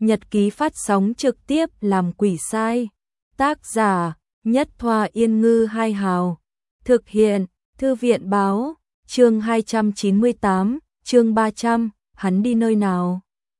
nhật ký phát sóng trực tiếp làm quỷ sai. Tác giả Nhất Thoa Yên Ngư Hai Hào. Thực hiện Thư viện Báo. Chương 298, chương 300, hắn đi nơi nào?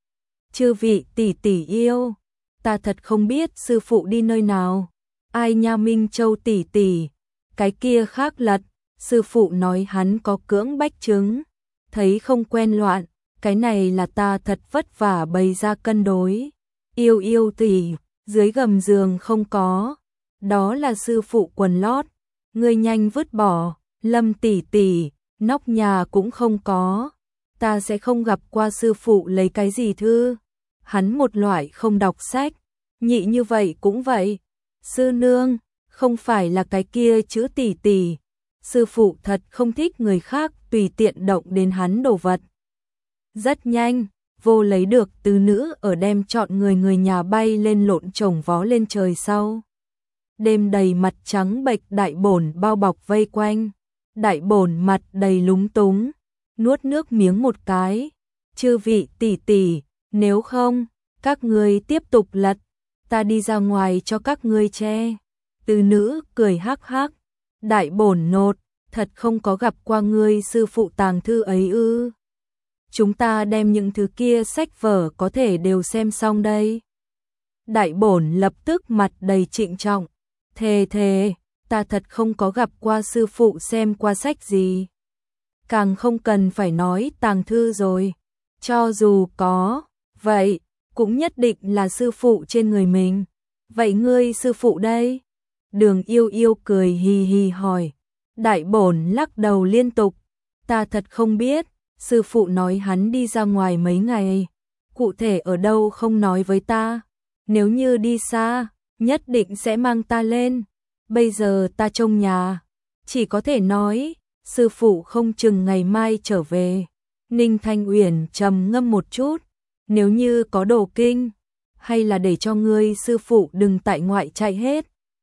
Chư vị tỷ tỷ yêu, ta thật không biết sư phụ đi nơi nào. Ai nha Minh Châu tỷ tỷ, cái kia khác lật, sư phụ nói hắn có cưỡng bách chứng, thấy không quen loạn, cái này là ta thật vất vả bày ra cân đối. Yêu yêu tỷ, dưới gầm giường không có, đó là sư phụ quần lót, ngươi nhanh vứt bỏ. Lâm tỷ tỷ, nóc nhà cũng không có, ta sẽ không gặp qua sư phụ lấy cái gì thư. Hắn một loại không đọc sách, nhị như vậy cũng vậy. Sư nương, không phải là cái kia chữ tỷ tỷ. Sư phụ thật không thích người khác tùy tiện động đến hắn đồ vật. Rất nhanh, vô lấy được tứ nữ ở đem chọn người nhà bay lên lộn chồng vó lên trời sau. Đêm đầy mặt trắng bệch đại bổn bao bọc vây quanh. Đại bổn mặt đầy lúng túng, nuốt nước miếng một cái. Chư vị tỷ tỷ, nếu không, các ngươi tiếp tục lật, ta đi ra ngoài cho các ngươi che. Tứ nữ cười hắc hắc, đại bổn nột, thật không có gặp qua ngươi sư phụ tàng thư ấy ư? Chúng ta đem những thứ kia sách vở có thể đều xem xong đây. Đại bổn lập tức mặt đầy trịnh trọng, thề, ta thật không có gặp qua sư phụ xem qua sách gì. Càng không cần phải nói tàng thư rồi. Cho dù có, vậy, cũng nhất định là sư phụ trên người mình. Vậy ngươi sư phụ đây? Đường yêu yêu cười hì hì hỏi. Đại bổn lắc đầu liên tục. Ta thật không biết, sư phụ nói hắn đi ra ngoài mấy ngày. Cụ thể ở đâu không nói với ta. Nếu như đi xa, nhất định sẽ mang ta lên. Bây giờ ta trông nhà, chỉ có thể nói, sư phụ không chừng ngày mai trở về. Ninh Thanh Uyển trầm ngâm một chút, nếu như có đồ kinh, hay là để cho ngươi sư phụ đừng tại ngoại chạy hết.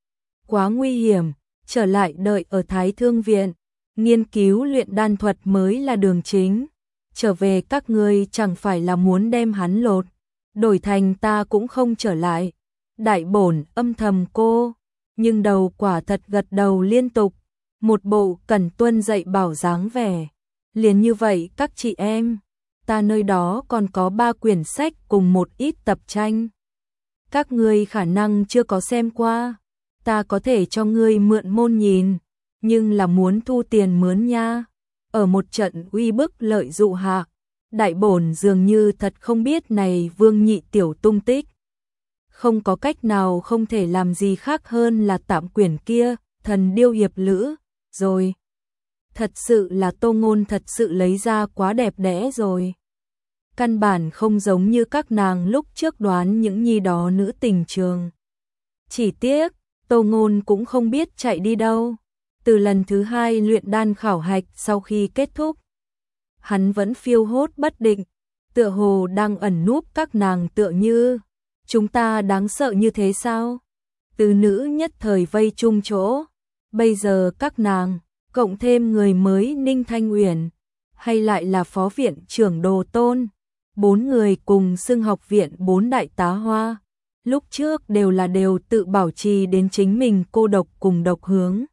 Quá nguy hiểm, trở lại đợi ở Thái Thương Viện, nghiên cứu luyện đan thuật mới là đường chính. Trở về các ngươi chẳng phải là muốn đem hắn lột, đổi thành ta cũng không trở lại. Đại bổn âm thầm cô. Nhưng đầu quả thật gật đầu liên tục, một bộ cần tuân dạy bảo dáng vẻ. Liền như vậy các chị em, ta nơi đó còn có 3 quyển sách cùng một ít tập tranh. Các ngươi khả năng chưa có xem qua, ta có thể cho ngươi mượn môn nhìn, nhưng là muốn thu tiền mướn nha. Ở một trận uy bức lợi dụ hạ, đại bổn dường như thật không biết này Vương Nhị tiểu tung tích. Không có cách nào không thể làm gì khác hơn là tạm quyển kia, Thần Điêu Hiệp Lữ, rồi. Thật sự là Tô Ngôn thật sự lấy ra quá đẹp đẽ rồi. Căn bản không giống như các nàng lúc trước đoán những nhi đó nữ tình trường. Chỉ tiếc, Tô Ngôn cũng không biết chạy đi đâu. Từ lần thứ 2 luyện đan khảo hạch sau khi kết thúc, hắn vẫn phiêu hốt bất định, tựa hồ đang ẩn núp các nàng tựa như. Chúng ta đáng sợ như thế sao? Tứ nữ nhất thời vây chung chỗ. Bây giờ các nàng, cộng thêm người mới Ninh Thanh Uyển, hay lại là phó viện trưởng Đồ Tôn, 4 người cùng xưng học viện 4 đại tá hoa. Lúc trước đều tự bảo trì đến chính mình cô độc cùng độc hướng.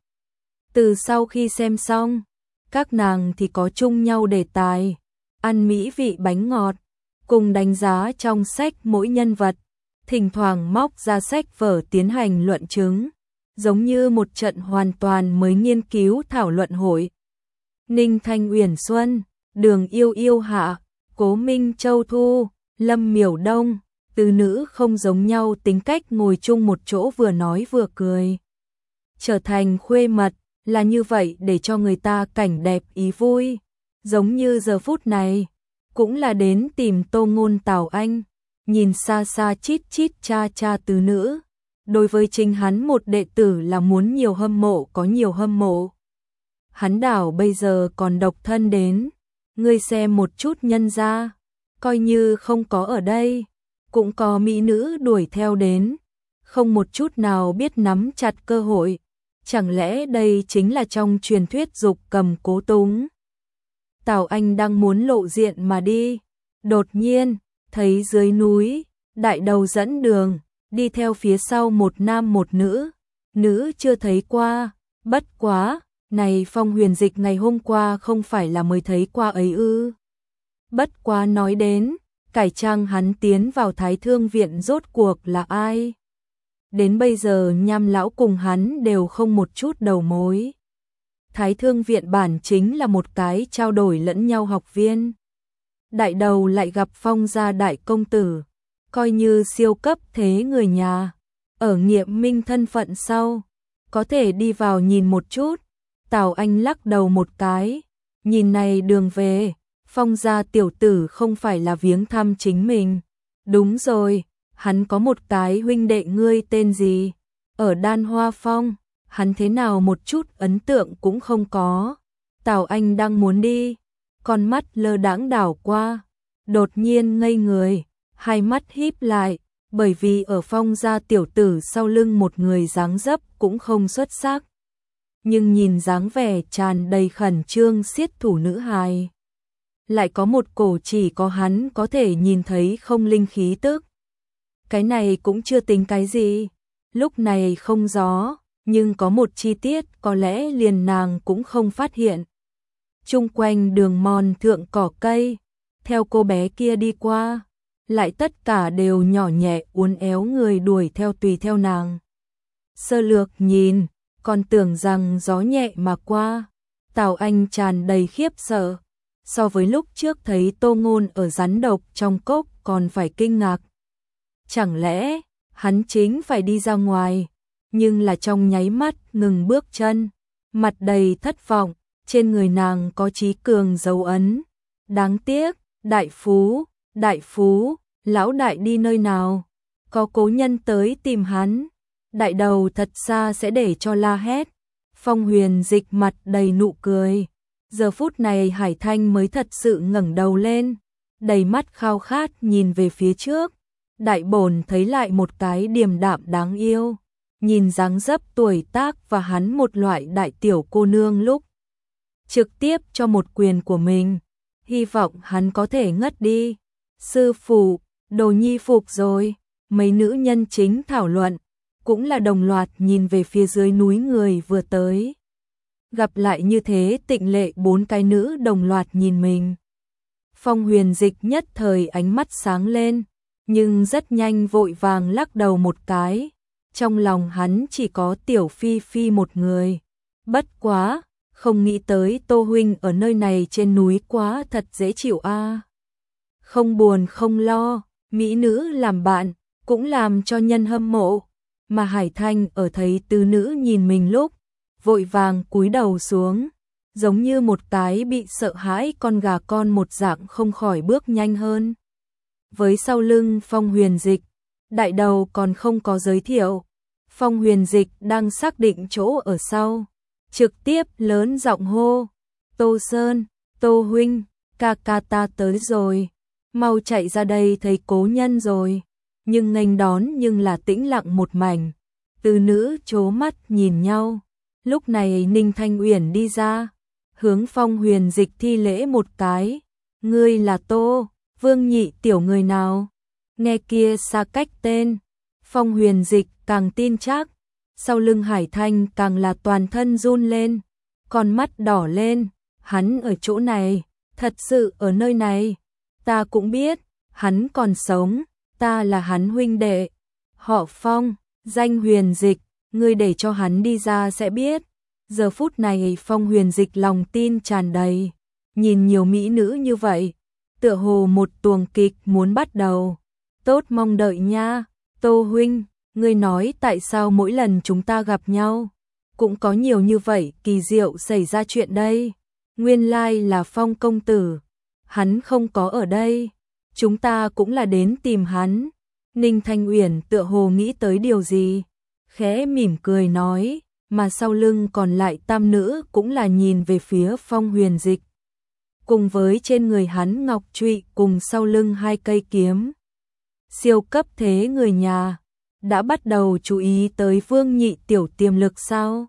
Từ sau khi xem xong, các nàng thì có chung nhau đề tài, ăn mỹ vị bánh ngọt, cùng đánh giá trong sách mỗi nhân vật. Thỉnh thoảng móc ra sách vở tiến hành luận chứng, giống như một trận hoàn toàn mới nghiên cứu thảo luận hội. Ninh Thanh Uyển Xuân, Đường Yêu Yêu Hạ, Cố Minh Châu Thu, Lâm Miểu Đông, tứ nữ không giống nhau tính cách ngồi chung một chỗ vừa nói vừa cười. Trở thành khuê mật, là như vậy để cho người ta cảnh đẹp ý vui. Giống như giờ phút này, cũng là đến tìm Tô Ngôn Tào Anh. Nhìn xa xa chít chít cha cha tứ nữ, đối với chính hắn một đệ tử là muốn nhiều hâm mộ có nhiều hâm mộ. Hắn đảo bây giờ còn độc thân đến, ngươi xem một chút nhân ra, coi như không có ở đây, cũng có mỹ nữ đuổi theo đến, không một chút nào biết nắm chặt cơ hội. Chẳng lẽ đây chính là trong truyền thuyết dục cầm cố túng? Tào Anh đang muốn lộ diện mà đi, đột nhiên thấy dưới núi Đại đầu dẫn đường, đi theo phía sau một nam một nữ chưa thấy qua, bất quá, này Phong Huyền Dịch ngày hôm qua không phải là mới thấy qua ấy ư. Bất quá nói đến, cải trang hắn tiến vào Thái Thương Viện rốt cuộc là ai? Đến bây giờ Nham lão cùng hắn đều không một chút đầu mối. Thái Thương Viện bản chính là một cái trao đổi lẫn nhau học viên. Đại đầu lại gặp Phong gia đại công tử, coi như siêu cấp thế người nhà, ở nghiệm minh thân phận sau, có thể đi vào nhìn một chút. Tào Anh lắc đầu một cái, nhìn này đường về, Phong gia tiểu tử không phải là viếng thăm chính mình. Đúng rồi, hắn có một cái huynh đệ, ngươi tên gì? Ở Đan Hoa Phong, hắn thế nào một chút ấn tượng cũng không có. Tào Anh đang muốn đi, con mắt lơ đãng đảo qua, đột nhiên ngây người, hai mắt híp lại, bởi vì ở Phong gia tiểu tử sau lưng một người dáng dấp cũng không xuất sắc. Nhưng nhìn dáng vẻ tràn đầy khẩn trương siết thủ nữ hài, lại có một cổ chỉ có hắn có thể nhìn thấy không linh khí tức. Cái này cũng chưa tính cái gì, lúc này không gió, nhưng có một chi tiết có lẽ liền nàng cũng không phát hiện. Chung quanh đường mòn thượng cỏ cây, theo cô bé kia đi qua, lại tất cả đều nhỏ nhẹ uốn éo người đuổi theo tùy theo nàng. Sơ lược nhìn, còn tưởng rằng gió nhẹ mà qua. Tào Anh tràn đầy khiếp sợ, so với lúc trước thấy Tô Ngôn ở rắn độc trong cốc còn phải kinh ngạc. Chẳng lẽ hắn chính phải đi ra ngoài, nhưng là trong nháy mắt ngừng bước chân, mặt đầy thất vọng, trên người nàng có Chí Cường dấu ấn. Đáng tiếc, đại phú, lão đại đi nơi nào? Có cố nhân tới tìm hắn. Đại đầu thật xa sẽ để cho la hét. Phong Huyền Dịch mặt đầy nụ cười. Giờ phút này Hải Thanh mới thật sự ngẩng đầu lên, đầy mắt khao khát nhìn về phía trước. Đại bổn thấy lại một cái điềm đạm đáng yêu, nhìn dáng dấp tuổi tác và hắn một loại đại tiểu cô nương lúc trực tiếp cho một quyền của mình, hy vọng hắn có thể ngất đi. Sư phụ, đồ nhi phục rồi. Mấy nữ nhân chính thảo luận, cũng là đồng loạt nhìn về phía dưới núi người vừa tới. Gặp lại như thế tịnh lệ bốn cái nữ đồng loạt nhìn mình. Phong Huyền Dịch nhất thời ánh mắt sáng lên, nhưng rất nhanh vội vàng lắc đầu một cái. Trong lòng hắn chỉ có Tiểu Phi Phi một người. Bất quá, không nghĩ tới Tô huynh ở nơi này trên núi quá thật dễ chịu a. Không buồn không lo, mỹ nữ làm bạn, cũng làm cho nhân hâm mộ. Mà Hải Thanh ở thấy tứ nữ nhìn mình lúc, vội vàng cúi đầu xuống, giống như một cái bị sợ hãi con gà con một dạng không khỏi bước nhanh hơn. Với sau lưng Phong Huyền Dịch, đại đầu còn không có giới thiệu. Phong Huyền Dịch đang xác định chỗ ở sau, trực tiếp lớn giọng hô: Tô Sơn, Tô huynh, ca ca ta tới rồi, mau chạy ra đây thấy cố nhân rồi. Nhưng nghênh đón nhưng là tĩnh lặng một mảnh, từ nữ chố mắt nhìn nhau. Lúc này Ninh Thanh Uyển đi ra, hướng Phong Huyền Dịch thi lễ một cái. Ngươi là Tô Vương nhị tiểu người nào? Nghe kia xa cách tên, Phong Huyền Dịch càng tin chắc. Sau lưng Hải Thanh càng là toàn thân run lên, con mắt đỏ lên. Hắn ở chỗ này, thật sự ở nơi này. Ta cũng biết, hắn còn sống, ta là hắn huynh đệ. Họ Phong, danh Huyền Dịch, ngươi để cho hắn đi ra sẽ biết. Giờ phút này Phong Huyền Dịch lòng tin tràn đầy, nhìn nhiều mỹ nữ như vậy, tựa hồ một tuồng kịch muốn bắt đầu. Tốt, mong đợi nha. Tô huynh, ngươi nói tại sao mỗi lần chúng ta gặp nhau cũng có nhiều như vậy kỳ diệu xảy ra chuyện đây? Nguyên lai là Phong công tử, hắn không có ở đây, chúng ta cũng là đến tìm hắn. Ninh Thanh Uyển tựa hồ nghĩ tới điều gì, khẽ mỉm cười nói, mà sau lưng còn lại tam nữ cũng là nhìn về phía Phong Huyền Dịch. Cùng với trên người hắn ngọc trụy cùng sau lưng hai cây kiếm. Siêu cấp thế người nhà, đã bắt đầu chú ý tới Vương nhị tiểu tiềm lực sao?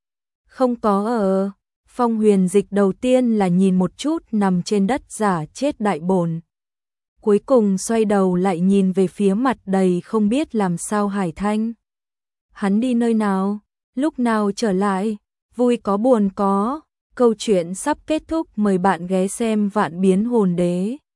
Không có ở. Phong Huyền Dịch đầu tiên là nhìn một chút nằm trên đất giả chết đại bổn. cuối cùng xoay đầu lại nhìn về phía mặt đầy không biết làm sao Hải Thanh. Hắn đi nơi nào? Lúc nào trở lại? Vui có buồn có. Câu chuyện sắp kết thúc, mời bạn ghé xem Vạn Biến Hồn Đế.